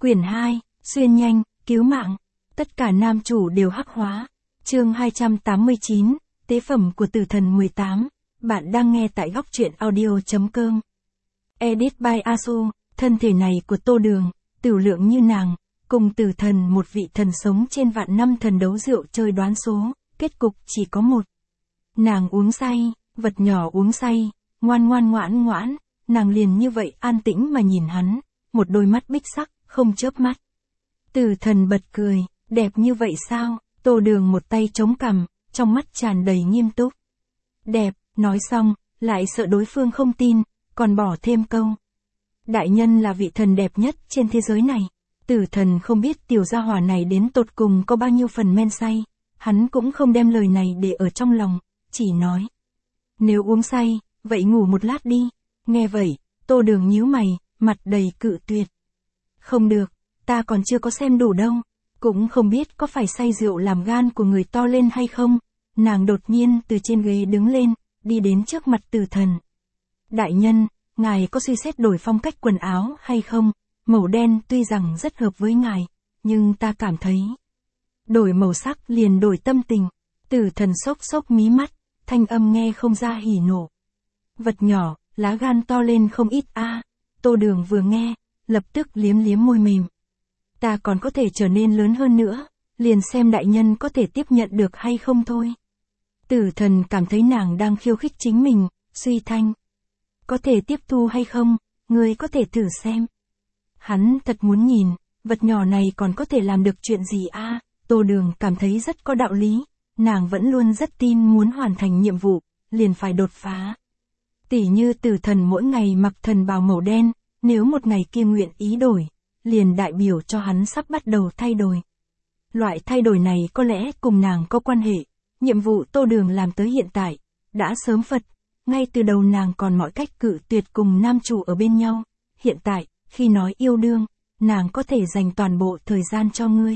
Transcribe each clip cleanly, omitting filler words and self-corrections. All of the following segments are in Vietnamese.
Quyển 2, xuyên nhanh, cứu mạng. Tất cả nam chủ đều hắc hóa. Chương 289, tế phẩm của tử thần 18. Bạn đang nghe tại góc truyện audio.com. Edit by Asu. Thân thể này của Tô Đường, tửu lượng như nàng, cùng tử thần một vị thần sống trên vạn năm thần đấu rượu chơi đoán số, kết cục chỉ có một. Nàng uống say, vật nhỏ uống say, ngoan ngoãn, nàng liền như vậy an tĩnh mà nhìn hắn, một đôi mắt bích sắc, không chớp mắt. Tử thần bật cười, đẹp như vậy sao? Tô Đường một tay chống cằm, trong mắt tràn đầy nghiêm túc. Đẹp, nói xong, lại sợ đối phương không tin, còn bỏ thêm câu. Đại nhân là vị thần đẹp nhất trên thế giới này. Tử thần không biết tiểu gia hỏa này đến tột cùng có bao nhiêu phần men say, hắn cũng không đem lời này để ở trong lòng, chỉ nói. Nếu uống say, vậy ngủ một lát đi. Nghe vậy, Tô Đường nhíu mày, mặt đầy cự tuyệt. Không được, ta còn chưa có xem đủ đâu, cũng không biết có phải say rượu làm gan của người to lên hay không. Nàng đột nhiên từ trên ghế đứng lên, đi đến trước mặt tử thần. Đại nhân, ngài có suy xét đổi phong cách quần áo hay không? Màu đen tuy rằng rất hợp với ngài, nhưng ta cảm thấy đổi màu sắc liền đổi tâm tình. Tử thần xốc mí mắt, thanh âm nghe không ra hỉ nộ. Vật nhỏ, lá gan to lên không ít a. Tô Đường vừa nghe, lập tức liếm môi mềm. Ta còn có thể trở nên lớn hơn nữa, liền xem đại nhân có thể tiếp nhận được hay không thôi. Tử thần cảm thấy nàng đang khiêu khích chính mình, suy thanh. Có thể tiếp thu hay không, ngươi có thể thử xem. Hắn thật muốn nhìn, vật nhỏ này còn có thể làm được chuyện gì a? Tô Đường cảm thấy rất có đạo lý, nàng vẫn luôn rất tin muốn hoàn thành nhiệm vụ, liền phải đột phá. Tỉ như tử thần mỗi ngày mặc thần bào màu đen, nếu một ngày kia nguyện ý đổi, liền đại biểu cho hắn sắp bắt đầu thay đổi. Loại thay đổi này có lẽ cùng nàng có quan hệ, nhiệm vụ Tô Đường làm tới hiện tại, đã sớm phật, ngay từ đầu nàng còn mọi cách cự tuyệt cùng nam chủ ở bên nhau, hiện tại, khi nói yêu đương, nàng có thể dành toàn bộ thời gian cho ngươi.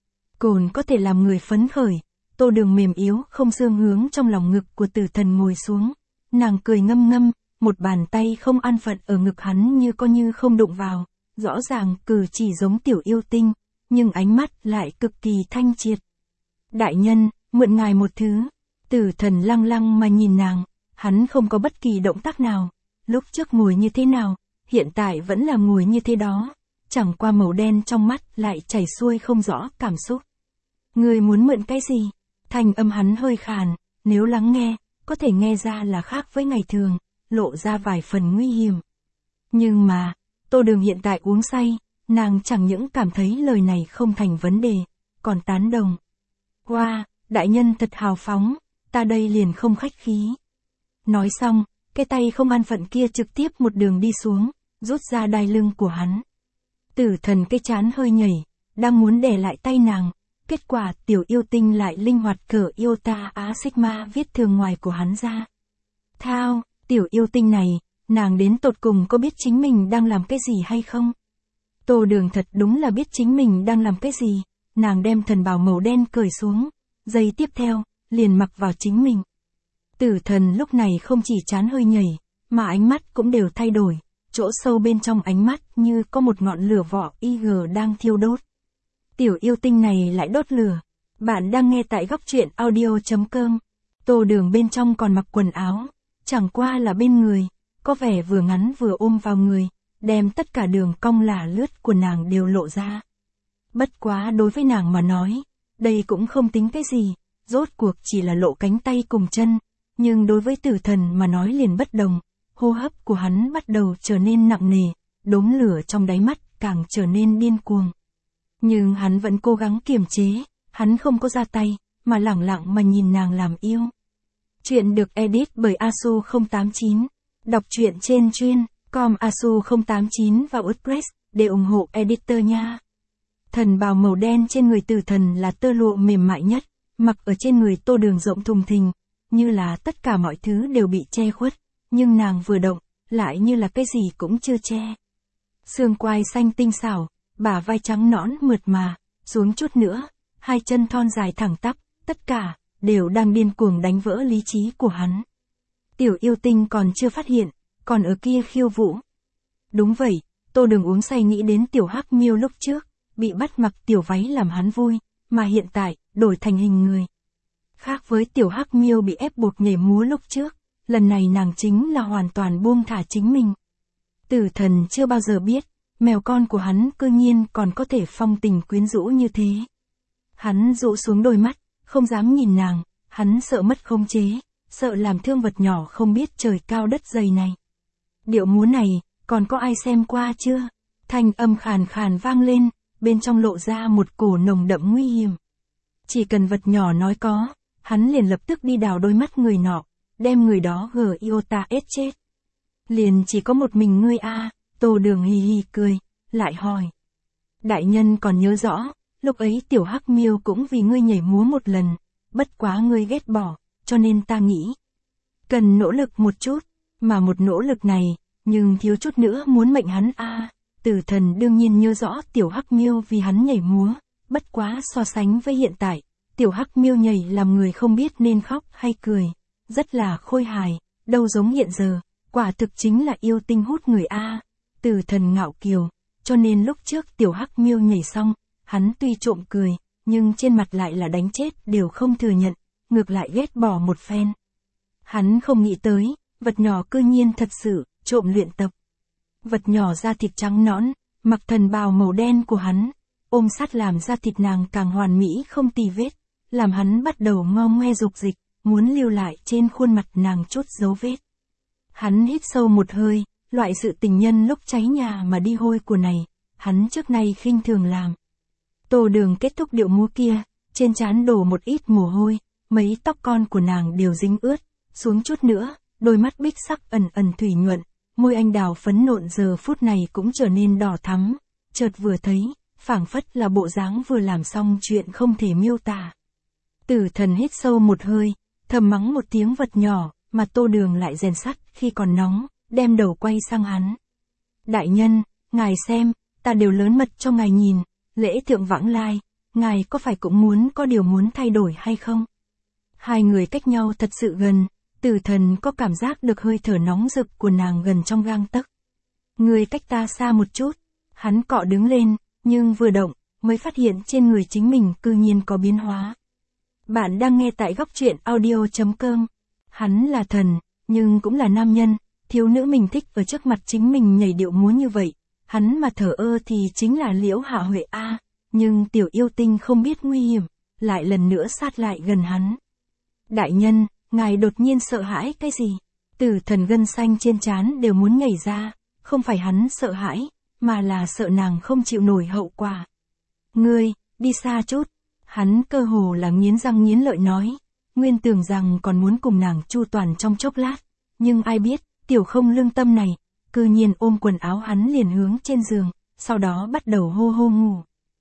Cồn có thể làm người phấn khởi. Tô Đường mềm yếu không xương hướng trong lòng ngực của tử thần ngồi xuống, nàng cười ngâm, một bàn tay không an phận ở ngực hắn như có như không đụng vào, rõ ràng cử chỉ giống tiểu yêu tinh, nhưng ánh mắt lại cực kỳ thanh triệt. Đại nhân, mượn ngài một thứ. Tử thần lăng mà nhìn nàng, hắn không có bất kỳ động tác nào, lúc trước ngồi như thế nào, hiện tại vẫn là ngồi như thế đó, chẳng qua màu đen trong mắt lại chảy xuôi không rõ cảm xúc. Ngươi muốn mượn cái gì? Thanh âm hắn hơi khàn, nếu lắng nghe, có thể nghe ra là khác với ngày thường, lộ ra vài phần nguy hiểm. Nhưng mà, Tô Đường hiện tại uống say, nàng chẳng những cảm thấy lời này không thành vấn đề, còn tán đồng. Wow, đại nhân thật hào phóng, ta đây liền không khách khí. Nói xong, cái tay không an phận kia trực tiếp một đường đi xuống, rút ra đai lưng của hắn. Tử thần cái trán hơi nhảy, đang muốn đè lại tay nàng, kết quả tiểu yêu tinh lại linh hoạt cởi Iota Á Sigma viết thường ngoài của hắn ra. Thao, tiểu yêu tinh này, nàng đến tột cùng có biết chính mình đang làm cái gì hay không? Tô Đường thật đúng là biết chính mình đang làm cái gì, nàng đem thần bào màu đen cởi xuống, giây tiếp theo, liền mặc vào chính mình. Tử thần lúc này không chỉ trán hơi nhảy, mà ánh mắt cũng đều thay đổi, chỗ sâu bên trong ánh mắt như có một ngọn lửa vỏ IG đang thiêu đốt. Tiểu yêu tinh này lại đốt lửa. Bạn đang nghe tại góc truyện audio.com. Tô Đường bên trong còn mặc quần áo, chẳng qua là bên người, có vẻ vừa ngắn vừa ôm vào người, đem tất cả đường cong lả lướt của nàng đều lộ ra. Bất quá đối với nàng mà nói, đây cũng không tính cái gì, rốt cuộc chỉ là lộ cánh tay cùng chân, nhưng đối với tử thần mà nói liền bất đồng, hô hấp của hắn bắt đầu trở nên nặng nề, đốm lửa trong đáy mắt càng trở nên điên cuồng. Nhưng hắn vẫn cố gắng kiềm chế, hắn không có ra tay, mà lẳng lặng mà nhìn nàng làm yêu. Chuyện được edit bởi Asu089. Đọc truyện trên chuyên.com Asu089 và WordPress để ủng hộ editor nha. Thần bào màu đen trên người tử thần là tơ lụa mềm mại nhất, mặc ở trên người Tô Đường rộng thùng thình, như là tất cả mọi thứ đều bị che khuất, nhưng nàng vừa động, lại như là cái gì cũng chưa che. Xương quai xanh tinh xảo, bả vai trắng nõn mượt mà, xuống chút nữa, hai chân thon dài thẳng tắp, tất cả đều đang điên cuồng đánh vỡ lý trí của hắn. Tiểu yêu tinh còn chưa phát hiện, còn ở kia khiêu vũ. Đúng vậy, Tô Đường uống say nghĩ đến tiểu hắc miêu lúc trước, bị bắt mặc tiểu váy làm hắn vui, mà hiện tại, đổi thành hình người. Khác với tiểu hắc miêu bị ép buộc nhảy múa lúc trước, lần này nàng chính là hoàn toàn buông thả chính mình. Tử Thần chưa bao giờ biết, mèo con của hắn cư nhiên còn có thể phong tình quyến rũ như thế. Hắn rũ xuống đôi mắt, không dám nhìn nàng, hắn sợ mất khống chế, sợ làm thương vật nhỏ không biết trời cao đất dày này. Điệu múa này, còn có ai xem qua chưa? Thanh âm khàn khàn vang lên, bên trong lộ ra một cổ nồng đậm nguy hiểm. Chỉ cần vật nhỏ nói có, hắn liền lập tức đi đào đôi mắt người nọ, đem người đó iota chết. Liền chỉ có một mình ngươi a. Tô Đường hì hì cười, lại hỏi. Đại nhân còn nhớ rõ, lúc ấy tiểu hắc miêu cũng vì ngươi nhảy múa một lần, bất quá ngươi ghét bỏ, cho nên ta nghĩ. Cần nỗ lực một chút, mà một nỗ lực này, nhưng thiếu chút nữa muốn mệnh hắn a. Tử Thần đương nhiên nhớ rõ tiểu hắc miêu vì hắn nhảy múa, bất quá so sánh với hiện tại, tiểu hắc miêu nhảy làm người không biết nên khóc hay cười, rất là khôi hài, đâu giống hiện giờ, quả thực chính là yêu tinh hút người a. Tử Thần ngạo kiều, cho nên lúc trước tiểu hắc miêu nhảy xong, hắn tuy trộm cười, nhưng trên mặt lại là đánh chết đều không thừa nhận, ngược lại ghét bỏ một phen. Hắn không nghĩ tới, vật nhỏ cư nhiên thật sự, trộm luyện tập. Vật nhỏ da thịt trắng nõn, mặc thần bào màu đen của hắn, ôm sát làm da thịt nàng càng hoàn mỹ không tì vết, làm hắn bắt đầu ngo ngoe dục dịch, muốn lưu lại trên khuôn mặt nàng chút dấu vết. Hắn hít sâu một hơi, loại sự tình nhân lúc cháy nhà mà đi hôi của này, hắn trước nay khinh thường làm. Tô Đường kết thúc điệu múa kia, trên trán đổ một ít mồ hôi, mấy tóc con của nàng đều dính ướt, xuống chút nữa, đôi mắt bích sắc ẩn ẩn thủy nhuận, môi anh đào phấn nộn giờ phút này cũng trở nên đỏ thắm, chợt vừa thấy, phảng phất là bộ dáng vừa làm xong chuyện không thể miêu tả. Tử Thần hít sâu một hơi, thầm mắng một tiếng vật nhỏ, mà Tô Đường lại rèn sắt khi còn nóng, đem đầu quay sang hắn. Đại nhân, ngài xem, ta đều lớn mật cho ngài nhìn, lễ thượng vãng lai, ngài có phải cũng muốn có điều muốn thay đổi hay không? Hai người cách nhau thật sự gần, Tử Thần có cảm giác được hơi thở nóng rực của nàng gần trong gang tấc. Người cách ta xa một chút, hắn cọ đứng lên, nhưng vừa động, mới phát hiện trên người chính mình cư nhiên có biến hóa. Bạn đang nghe tại góc truyện audio.com. Hắn là thần, nhưng cũng là nam nhân, thiếu nữ mình thích ở trước mặt chính mình nhảy điệu múa như vậy. Hắn mà thờ ơ thì chính là Liễu Hạ Huệ a, nhưng tiểu yêu tinh không biết nguy hiểm, lại lần nữa sát lại gần hắn. Đại nhân, ngài đột nhiên sợ hãi cái gì? Tử Thần gân xanh trên trán đều muốn nhảy ra, không phải hắn sợ hãi, mà là sợ nàng không chịu nổi hậu quả. Ngươi, đi xa chút. Hắn cơ hồ là nghiến răng nghiến lợi nói, nguyên tưởng rằng còn muốn cùng nàng chu toàn trong chốc lát, nhưng ai biết, tiểu không lương tâm này, cư nhiên ôm quần áo hắn liền hướng trên giường, sau đó bắt đầu hô hô ngủ.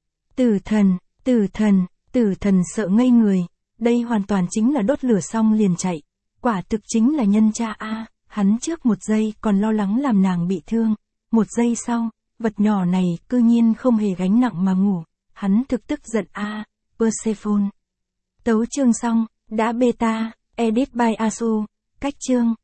Tử Thần, Tử Thần, Tử Thần sợ ngây người, đây hoàn toàn chính là đốt lửa xong liền chạy, quả thực chính là nhân cha a. Hắn trước một giây còn lo lắng làm nàng bị thương, một giây sau, vật nhỏ này cư nhiên không hề gánh nặng mà ngủ, hắn thực tức giận a. Persephone. Tấu chương xong, đã beta, edit by Asu, cách chương.